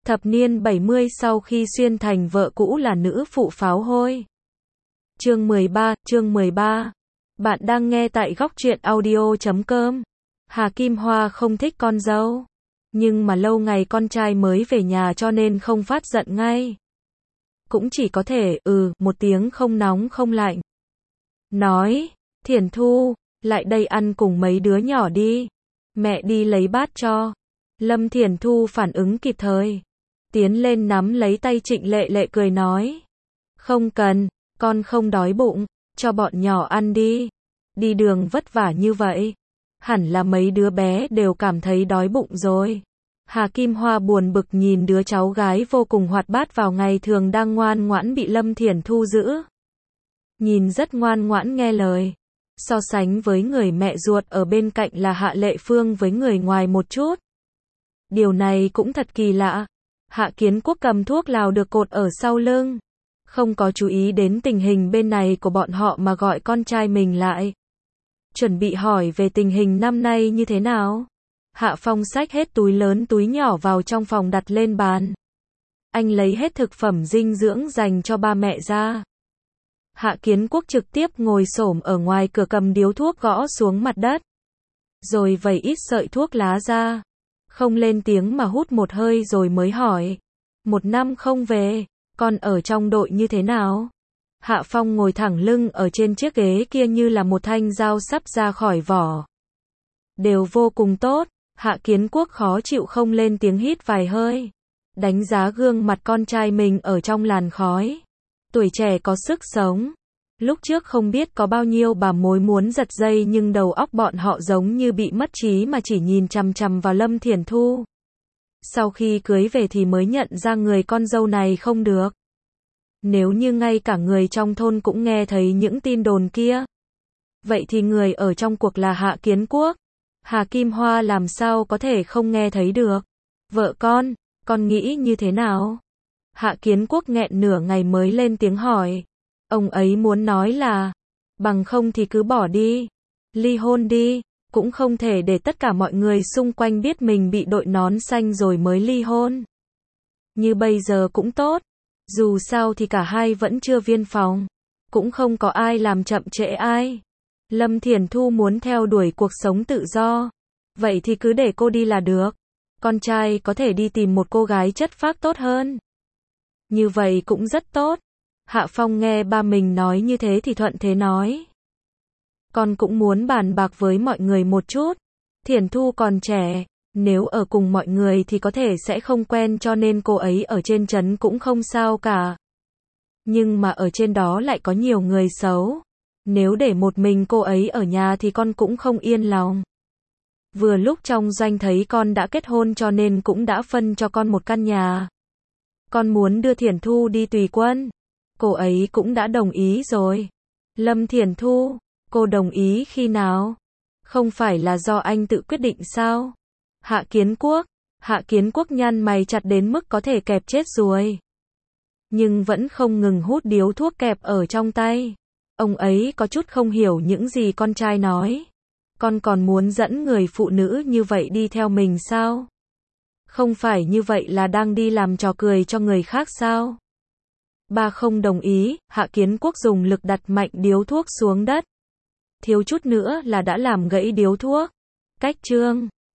Thập niên 70 sau khi xuyên thành vợ cũ là nữ phụ pháo hôi. Chương 13. Bạn đang nghe tại góc truyện audio.com. Hà Kim Hoa không thích con dâu. Nhưng mà lâu ngày con trai mới về nhà cho nên không phát giận ngay. Cũng chỉ có thể, một tiếng không nóng không lạnh. Nói, Thiển Thu, lại đây ăn cùng mấy đứa nhỏ đi. Mẹ đi lấy bát cho. Lâm Thiển Thu phản ứng kịp thời. Tiến lên nắm lấy tay Trịnh Lệ Lệ cười nói. Không cần, con không đói bụng, cho bọn nhỏ ăn đi. Đi đường vất vả như vậy. Hẳn là mấy đứa bé đều cảm thấy đói bụng rồi. Hà Kim Hoa buồn bực nhìn đứa cháu gái vô cùng hoạt bát vào ngày thường đang ngoan ngoãn bị Lâm Thiển Thu giữ. Nhìn rất ngoan ngoãn nghe lời. So sánh với người mẹ ruột ở bên cạnh là Hạ Lệ Phương với người ngoài một chút. Điều này cũng thật kỳ lạ. Hạ Kiến Quốc cầm thuốc lào được cột ở sau lưng. Không có chú ý đến tình hình bên này của bọn họ mà gọi con trai mình lại. Chuẩn bị hỏi về tình hình năm nay như thế nào. Hạ Phong xách hết túi lớn túi nhỏ vào trong phòng đặt lên bàn. Anh lấy hết thực phẩm dinh dưỡng dành cho ba mẹ ra. Hạ Kiến Quốc trực tiếp ngồi xổm ở ngoài cửa cầm điếu thuốc gõ xuống mặt đất. Rồi vẩy ít sợi thuốc lá ra. Không lên tiếng mà hút một hơi rồi mới hỏi. 1 năm không về, con ở trong đội như thế nào? Hạ Phong ngồi thẳng lưng ở trên chiếc ghế kia như là một thanh dao sắp ra khỏi vỏ. Đều vô cùng tốt. Hạ Kiến Quốc khó chịu không lên tiếng hít vài hơi. Đánh giá gương mặt con trai mình ở trong làn khói. Tuổi trẻ có sức sống. Lúc trước không biết có bao nhiêu bà mối muốn giật dây nhưng đầu óc bọn họ giống như bị mất trí mà chỉ nhìn chằm chằm vào Lâm Thiển Thu. Sau khi cưới về thì mới nhận ra người con dâu này không được. Nếu như ngay cả người trong thôn cũng nghe thấy những tin đồn kia. Vậy thì người ở trong cuộc là Hạ Kiến Quốc. Hà Kim Hoa làm sao có thể không nghe thấy được. Vợ con nghĩ như thế nào? Hạ Kiến Quốc nghẹn nửa ngày mới lên tiếng hỏi. Ông ấy muốn nói là, bằng không thì cứ bỏ đi, ly hôn đi, cũng không thể để tất cả mọi người xung quanh biết mình bị đội nón xanh rồi mới ly hôn. Như bây giờ cũng tốt, dù sao thì cả hai vẫn chưa viên phòng, cũng không có ai làm chậm trễ ai. Lâm Thiển Thu muốn theo đuổi cuộc sống tự do, vậy thì cứ để cô đi là được. Con trai có thể đi tìm một cô gái chất phác tốt hơn. Như vậy cũng rất tốt. Hạ Phong nghe ba mình nói như thế thì thuận thế nói. Con cũng muốn bàn bạc với mọi người một chút. Thiển Thu còn trẻ, nếu ở cùng mọi người thì có thể sẽ không quen cho nên cô ấy ở trên trấn cũng không sao cả. Nhưng mà ở trên đó lại có nhiều người xấu. Nếu để một mình cô ấy ở nhà thì con cũng không yên lòng. Vừa lúc trong doanh thấy con đã kết hôn cho nên cũng đã phân cho con một căn nhà. Con muốn đưa Thiển Thu đi tùy quân. Cô ấy cũng đã đồng ý rồi. Lâm Thiển Thu, cô đồng ý khi nào? Không phải là do anh tự quyết định sao? Hạ Kiến Quốc nhăn mày chặt đến mức có thể kẹp chết ruồi. Nhưng vẫn không ngừng hút điếu thuốc kẹp ở trong tay. Ông ấy có chút không hiểu những gì con trai nói. Con còn muốn dẫn người phụ nữ như vậy đi theo mình sao? Không phải như vậy là đang đi làm trò cười cho người khác sao? Ba không đồng ý. Hạ Kiến Quốc dùng lực đặt mạnh điếu thuốc xuống đất. Thiếu chút nữa là đã làm gãy điếu thuốc. Cách chương